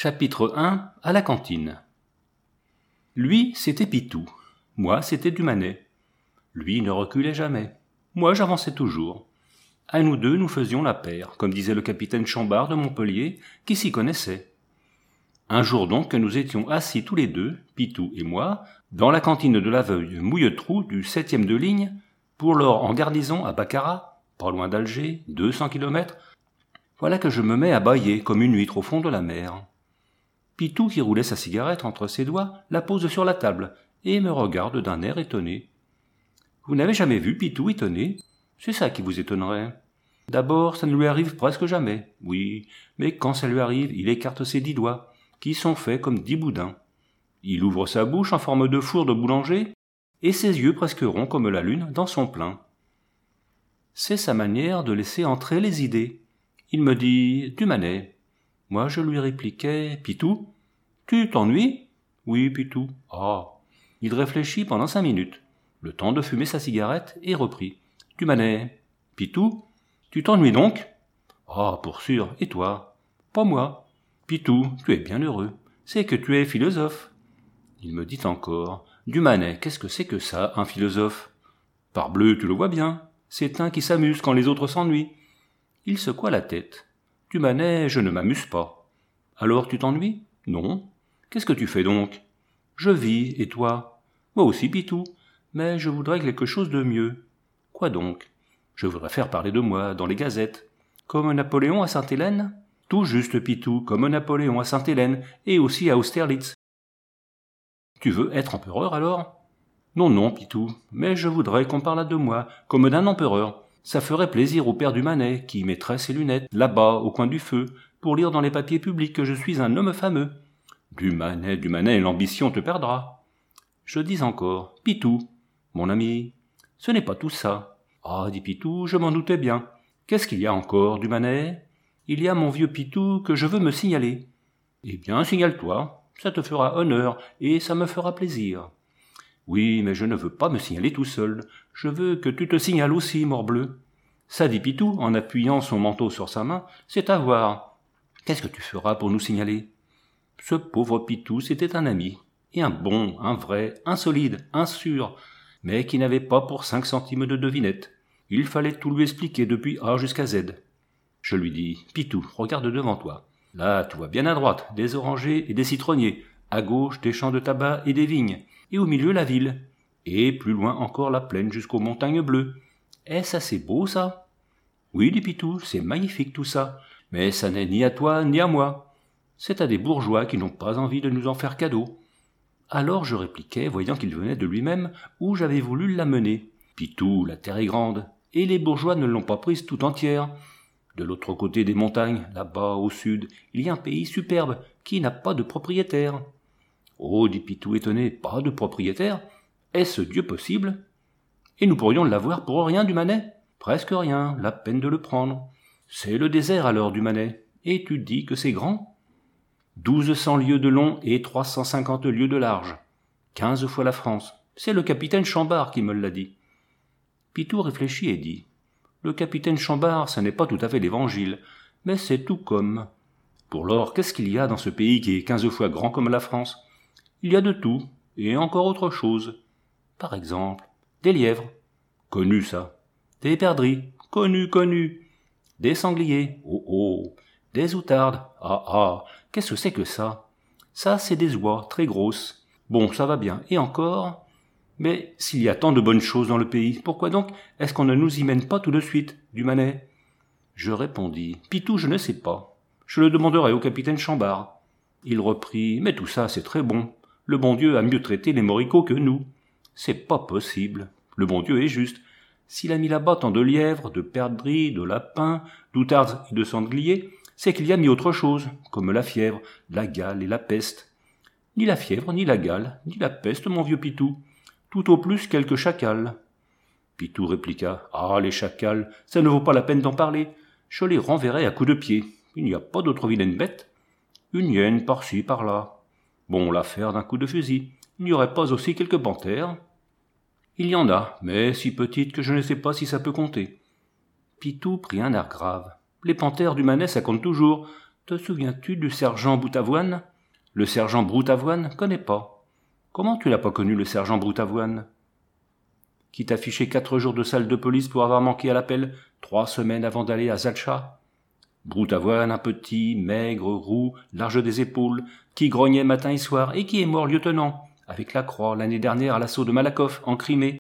Chapitre 1. À la cantine. Lui, c'était Pitou. Moi, c'était Dumanet. Lui ne reculait jamais. Moi, j'avançais toujours. À nous deux, nous faisions la paire, comme disait le capitaine Chambard de Montpellier, qui s'y connaissait. Un jour donc que nous étions assis tous les deux, Pitou et moi, dans la cantine de la veuille Mouilletrou du 7e de ligne, pour lors en garnison à Baccarat, pas loin d'Alger, 200 kilomètres, voilà que je me mets à bâiller comme une huître au fond de la mer. Pitou, qui roulait sa cigarette entre ses doigts, la pose sur la table et me regarde d'un air étonné. Vous n'avez jamais vu Pitou étonné? C'est ça qui vous étonnerait. D'abord, ça ne lui arrive presque jamais. Oui, mais quand ça lui arrive, il écarte ses 10 doigts, qui sont faits comme 10 boudins. Il ouvre sa bouche en forme de four de boulanger, et ses yeux presque ronds comme la lune dans son plein. C'est sa manière de laisser entrer les idées. Il me dit « Dumanet ». Moi, je lui répliquais « Pitou, tu t'ennuies ?»« Oui, Pitou. »« Ah !» Il réfléchit pendant 5 minutes, le temps de fumer sa cigarette, et reprit « Dumanet, Pitou, tu t'ennuies donc ?»« Ah, pour sûr. Et toi ?»« Pas moi. »« Pitou, tu es bien heureux. C'est que tu es philosophe. » Il me dit encore « Dumanet, qu'est-ce que c'est que ça, un philosophe ?»« Parbleu, tu le vois bien. C'est un qui s'amuse quand les autres s'ennuient. » Il secoua la tête. « Dumanet, je ne m'amuse pas. »« Alors tu t'ennuies ?»« Non. »« Qu'est-ce que tu fais donc ?»« Je vis, et toi ?»« Moi aussi, Pitou. Mais je voudrais quelque chose de mieux. »« Quoi donc ?»« Je voudrais faire parler de moi dans les gazettes. »« Comme Napoléon à Sainte-Hélène ?»« Tout juste, Pitou, comme Napoléon à Sainte-Hélène, et aussi à Austerlitz. »« Tu veux être empereur alors ?»« Non, non, Pitou, mais je voudrais qu'on parlât de moi, comme d'un empereur. » Ça ferait plaisir au père Dumanet, qui mettrait ses lunettes, là-bas, au coin du feu, pour lire dans les papiers publics que je suis un homme fameux. Dumanet, l'ambition te perdra. Je dis encore, Pitou, mon ami, ce n'est pas tout ça. Ah, dit Pitou, je m'en doutais bien. Qu'est-ce qu'il y a encore, Dumanet? Il y a mon vieux Pitou que je veux me signaler. Eh bien, signale-toi, ça te fera honneur, et ça me fera plaisir. Oui, mais je ne veux pas me signaler tout seul. Je veux que tu te signales aussi, morbleu. Ça, dit Pitou, en appuyant son manteau sur sa main, c'est à voir. Qu'est-ce que tu feras pour nous signaler? Ce pauvre Pitou, c'était un ami. Et un bon, un vrai, un solide, un sûr, mais qui n'avait pas pour 5 centimes de devinette. Il fallait tout lui expliquer depuis A jusqu'à Z. Je lui dis, Pitou, regarde devant toi. Là, tu vois bien à droite, des orangers et des citronniers. À gauche, des champs de tabac et des vignes. Et au milieu, la ville. Et plus loin encore, la plaine jusqu'aux montagnes bleues. Est-ce assez beau, ça? Oui, dit Pitou, c'est magnifique tout ça. Mais ça n'est ni à toi, ni à moi. C'est à des bourgeois qui n'ont pas envie de nous en faire cadeau. Alors je répliquais, voyant qu'il venait de lui-même, où j'avais voulu l'amener. Pitou, la terre est grande, et les bourgeois ne l'ont pas prise tout entière. De l'autre côté des montagnes, là-bas au sud, il y a un pays superbe qui n'a pas de propriétaire. Oh, dit Pitou étonné, pas de propriétaire? Est-ce Dieu possible? Et nous pourrions l'avoir pour rien, Dumanet? Presque rien, la peine de le prendre. C'est le désert alors, Dumanet. Et tu dis que c'est grand? 1200 lieues de long et 350 lieues de large. 15 fois la France. C'est le capitaine Chambard qui me l'a dit. Pitou réfléchit et dit, le capitaine Chambard, ça n'est pas tout à fait l'évangile, mais c'est tout comme. Pour lors, qu'est-ce qu'il y a dans ce pays qui est 15 fois grand comme la France? Il y a de tout, et encore autre chose. Par exemple, des lièvres. Connu ça. Des perdrix. Connu. Des sangliers. Oh. Des outardes. Ah. Qu'est-ce que c'est que ça? Ça, c'est des oies, très grosses. Bon, ça va bien. Et encore? Mais s'il y a tant de bonnes choses dans le pays, pourquoi donc est-ce qu'on ne nous y mène pas tout de suite, Dumanet? Je répondis, Pitou, je ne sais pas. Je le demanderai au capitaine Chambard. Il reprit, mais tout ça, c'est très bon. Le bon Dieu a mieux traité les moricots que nous. C'est pas possible. Le bon Dieu est juste. S'il a mis là-bas tant de lièvres, de perdrix, de lapins, d'outardes et de sangliers, c'est qu'il y a mis autre chose, comme la fièvre, la gale et la peste. Ni la fièvre, ni la gale, ni la peste, mon vieux Pitou. Tout au plus quelques chacals. Pitou répliqua, ah, les chacals, ça ne vaut pas la peine d'en parler. Je les renverrai à coups de pied. Il n'y a pas d'autre vilaine bête. Une hyène par-ci, par-là. Bon, l'affaire d'un coup de fusil. Il n'y aurait pas aussi quelques panthères? Il y en a, mais si petites que je ne sais pas si ça peut compter. Pitou prit un air grave. Les panthères Dumanet, ça compte toujours. Te souviens-tu du sergent Boutavoine ? Le sergent Broutavoine, connais pas. Comment tu l'as pas connu, le sergent Broutavoine ? Qui t'a fiché 4 jours de salle de police pour avoir manqué à l'appel 3 semaines avant d'aller à Zalcha ? Broutavoine, un petit, maigre, roux, large des épaules, qui grognait matin et soir et qui est mort lieutenant, avec la croix l'année dernière à l'assaut de Malakoff, en Crimée.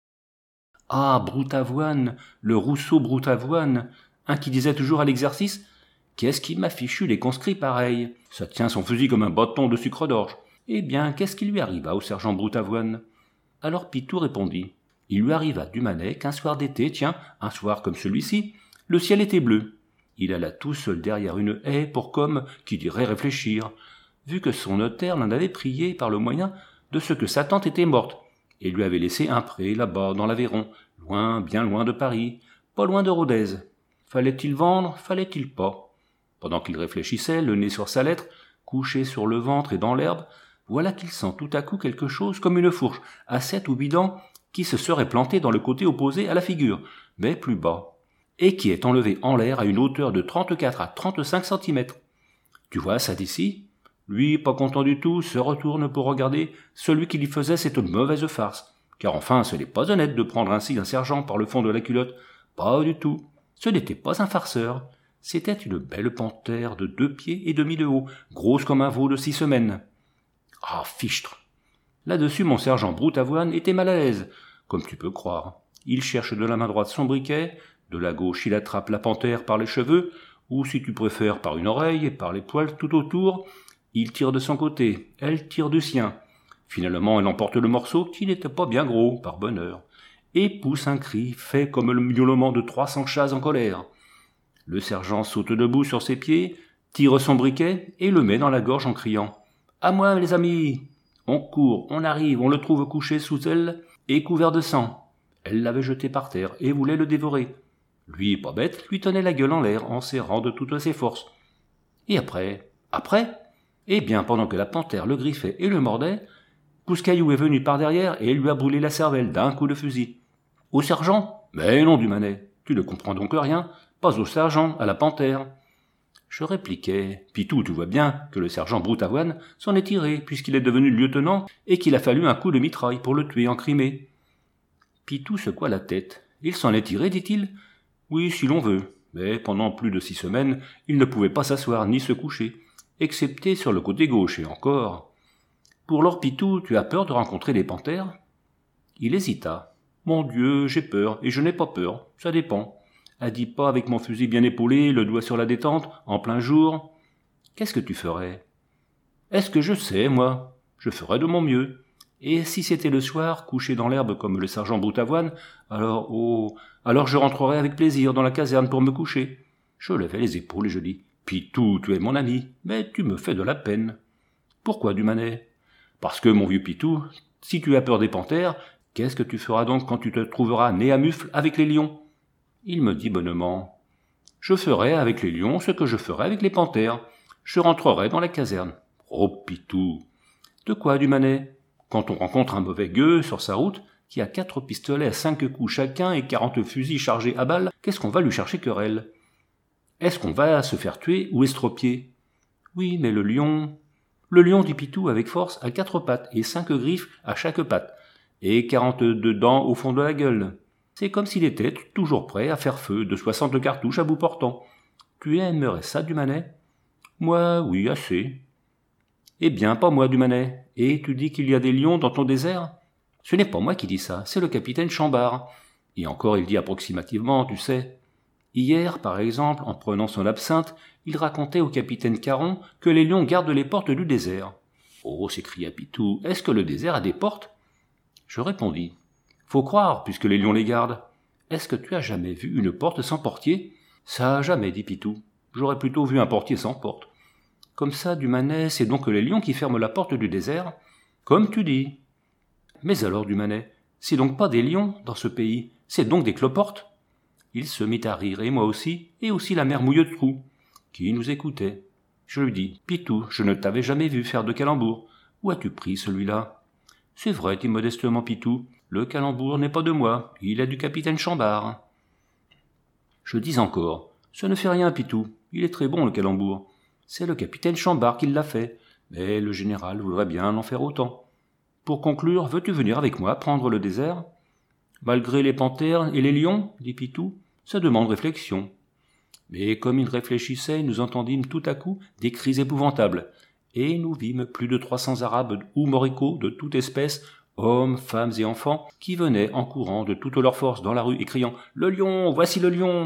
Ah, Broutavoine, le Rousseau Broutavoine, un qui disait toujours à l'exercice « Qu'est-ce qui m'a fichu les conscrits pareils ? Ça tient son fusil comme un bâton de sucre d'orge. » Eh bien, qu'est-ce qui lui arriva au sergent Broutavoine ? Alors Pitou répondit. Il lui arriva du Manet qu'un soir d'été, tiens, un soir comme celui-ci, le ciel était bleu. Il alla tout seul derrière une haie pour comme, qui dirait réfléchir, vu que son notaire l'en avait prié par le moyen de ce que sa tante était morte, et lui avait laissé un pré là-bas dans l'Aveyron, loin, bien loin de Paris, pas loin de Rodez. Fallait-il vendre, fallait-il pas ? Pendant qu'il réfléchissait, le nez sur sa lettre, couché sur le ventre et dans l'herbe, voilà qu'il sent tout à coup quelque chose comme une fourche, à 7 ou 8 dents, qui se serait plantée dans le côté opposé à la figure, mais plus bas, et qui est enlevé en l'air à une hauteur de 34 à 35 centimètres. Tu vois ça d'ici ? Lui, pas content du tout, se retourne pour regarder celui qui lui faisait cette mauvaise farce. Car enfin, ce n'est pas honnête de prendre ainsi un sergent par le fond de la culotte. Pas du tout. Ce n'était pas un farceur. C'était une belle panthère de 2 pieds et demi de haut, grosse comme un veau de 6 semaines. Ah, fichtre ! Là-dessus, mon sergent Broutavoine était mal à l'aise, comme tu peux croire. Il cherche de la main droite son briquet, de la gauche il attrape la panthère par les cheveux, ou si tu préfères par une oreille et par les poils tout autour, il tire de son côté, elle tire du sien. Finalement, elle emporte le morceau qui n'était pas bien gros, par bonheur, et pousse un cri fait comme le miaulement de 300 chats en colère. Le sergent saute debout sur ses pieds, tire son briquet et le met dans la gorge en criant « À moi, les amis !» On court, on arrive, on le trouve couché sous elle et couvert de sang. Elle l'avait jeté par terre et voulait le dévorer. Lui, pas bête, lui tenait la gueule en l'air en serrant de toutes ses forces. Et après, eh bien, pendant que la panthère le griffait et le mordait, Couscaillou est venu par derrière et lui a brûlé la cervelle d'un coup de fusil. Au sergent ? Mais non, du Manet, tu ne comprends donc rien, pas au sergent, à la panthère. Je répliquais, Pitou, tu vois bien que le sergent Broutavoine s'en est tiré, puisqu'il est devenu lieutenant, et qu'il a fallu un coup de mitraille pour le tuer en Crimée. Pitou secoua la tête. Il s'en est tiré, dit-il ? Oui, si l'on veut, mais pendant plus de 6 semaines, il ne pouvait pas s'asseoir ni se coucher, excepté sur le côté gauche, et encore. Pour lors, Pitou, tu as peur de rencontrer des panthères ? Il hésita. Mon Dieu, j'ai peur, et je n'ai pas peur, ça dépend. A dit pas avec mon fusil bien épaulé, le doigt sur la détente, en plein jour. Qu'est-ce que tu ferais ? Est-ce que je sais, moi ? Je ferais de mon mieux. Et si c'était le soir, couché dans l'herbe comme le sergent Broutavoine, alors je rentrerais avec plaisir dans la caserne pour me coucher. Je levai les épaules et je dis, Pitou, tu es mon ami, mais tu me fais de la peine. Pourquoi, du Manet ? Parce que, mon vieux Pitou, si tu as peur des panthères, qu'est-ce que tu feras donc quand tu te trouveras nez à mufle avec les lions ? Il me dit bonnement, je ferai avec les lions ce que je ferai avec les panthères. Je rentrerai dans la caserne. Oh, Pitou ! De quoi, du Manet ? Quand on rencontre un mauvais gueux sur sa route, qui a 4 pistolets à 5 coups chacun et 40 fusils chargés à balles, qu'est-ce qu'on va lui chercher querelle ? Est-ce qu'on va se faire tuer ou estropier ? Oui, mais le lion, dit Pitou avec force, a 4 pattes et 5 griffes à chaque patte, et 42 dents au fond de la gueule. C'est comme s'il était toujours prêt à faire feu de 60 cartouches à bout portant. Tu aimerais ça, du Manet ? Moi, oui, assez. Eh bien, pas moi, du Manet. Et tu dis qu'il y a des lions dans ton désert ? Ce n'est pas moi qui dis ça, c'est le capitaine Chambard. Et encore, il dit approximativement, tu sais. Hier, par exemple, en prenant son absinthe, il racontait au capitaine Caron que les lions gardent les portes du désert. Oh, s'écria Pitou, est-ce que le désert a des portes ? Je répondis. Faut croire, puisque les lions les gardent. Est-ce que tu as jamais vu une porte sans portier ? Ça, jamais, dit Pitou. J'aurais plutôt vu un portier sans porte. Comme ça, du Manet, c'est donc les lions qui ferment la porte du désert ? Comme tu dis. Mais alors, du Manet, c'est donc pas des lions dans ce pays, c'est donc des cloportes ? Il se mit à rire, et moi aussi, et aussi la mère Mouilletrou, qui nous écoutait. Je lui dis, Pitou, je ne t'avais jamais vu faire de calembour. Où as-tu pris celui-là ? C'est vrai, dit modestement Pitou, le calembour n'est pas de moi, il est du capitaine Chambard. Je dis encore, ce ne fait rien, Pitou, il est très bon le calembour. C'est le capitaine Chambard qui l'a fait, mais le général voudrait bien en faire autant. Pour conclure, veux-tu venir avec moi prendre le désert ? Malgré les panthères et les lions, dit Pitou, ça demande réflexion. Mais comme il réfléchissait, nous entendîmes tout à coup des cris épouvantables, et nous vîmes plus de 300 Arabes ou Moricots de toute espèce, hommes, femmes et enfants, qui venaient en courant de toute leur force dans la rue et criant « Le lion, voici le lion !»